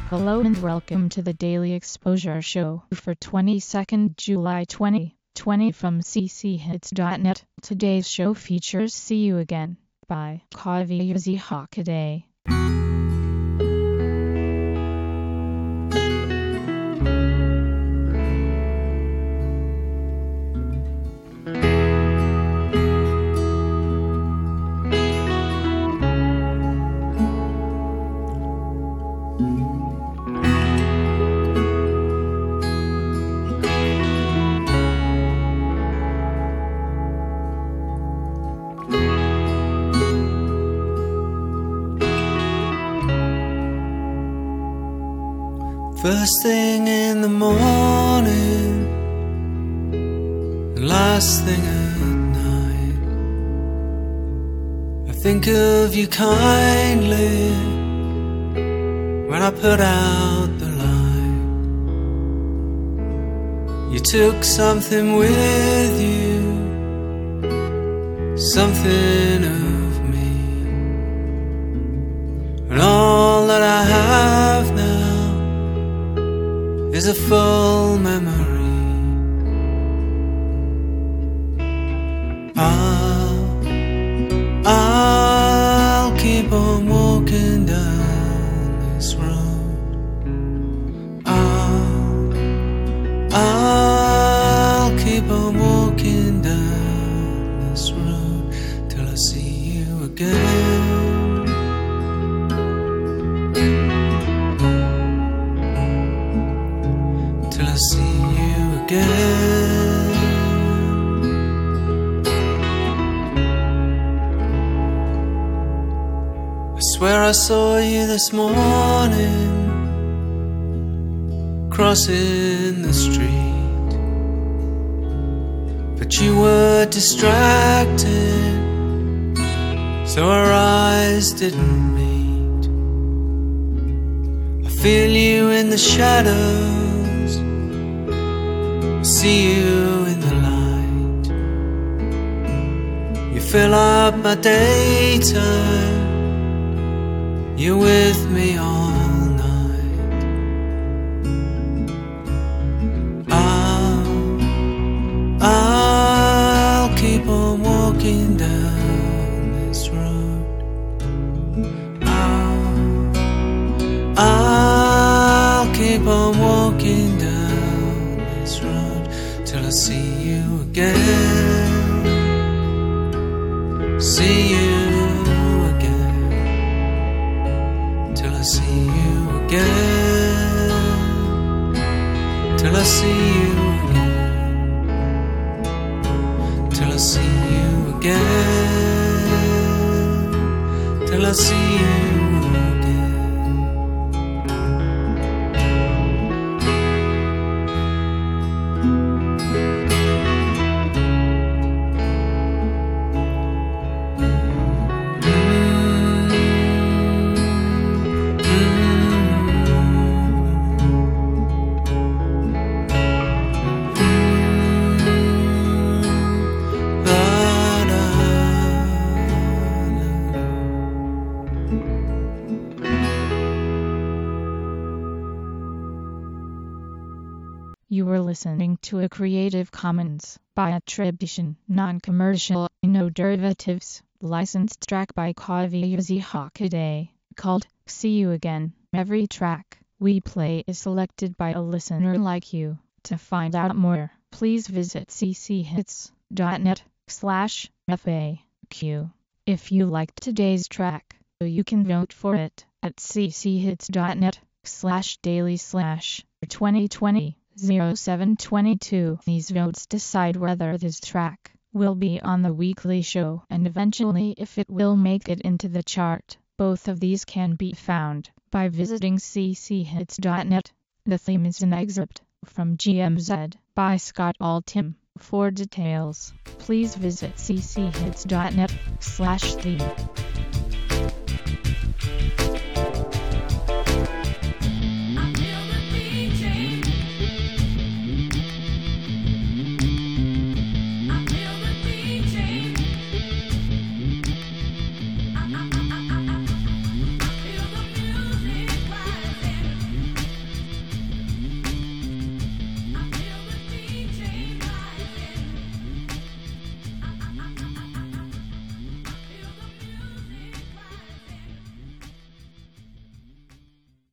Hello and welcome to the Daily Exposure Show for 22nd July 2020 from cchits.net. Today's show features See You Again by Kazuya Hakaday. First thing in the morning, last thing at night, I think of you kindly when I put out the light. You took something with you, something of me, and all that I have now is a full memory. I'll keep on walking down this road. I'll keep on walking down this road till I see you again. Till I see you again. I swear I saw you this morning crossing the street, but you were distracted, so our eyes didn't meet. I feel you in the shadows, see you in the light. You fill up my daytime, you're with me all night. I'll keep on walking down this road. I'll keep on walking down this road till I see you again. See you again. Till I see you again. Till I see you again. Till I see you again. Till I see you again. You were listening to a Creative Commons by attribution, non-commercial, no derivatives, licensed track by Kazuya Hakaday, called See You Again. Every track we play is selected by a listener like you. To find out more, please visit cchits.net/FAQ. If you liked today's track, you can vote for it at cchits.net/daily/2020. 0722. These votes decide whether this track will be on the weekly show and eventually if it will make it into the chart. Both of these can be found by visiting cchits.net. The theme is an excerpt from GMZ by Scott Altham. For details, please visit cchits.net/theme.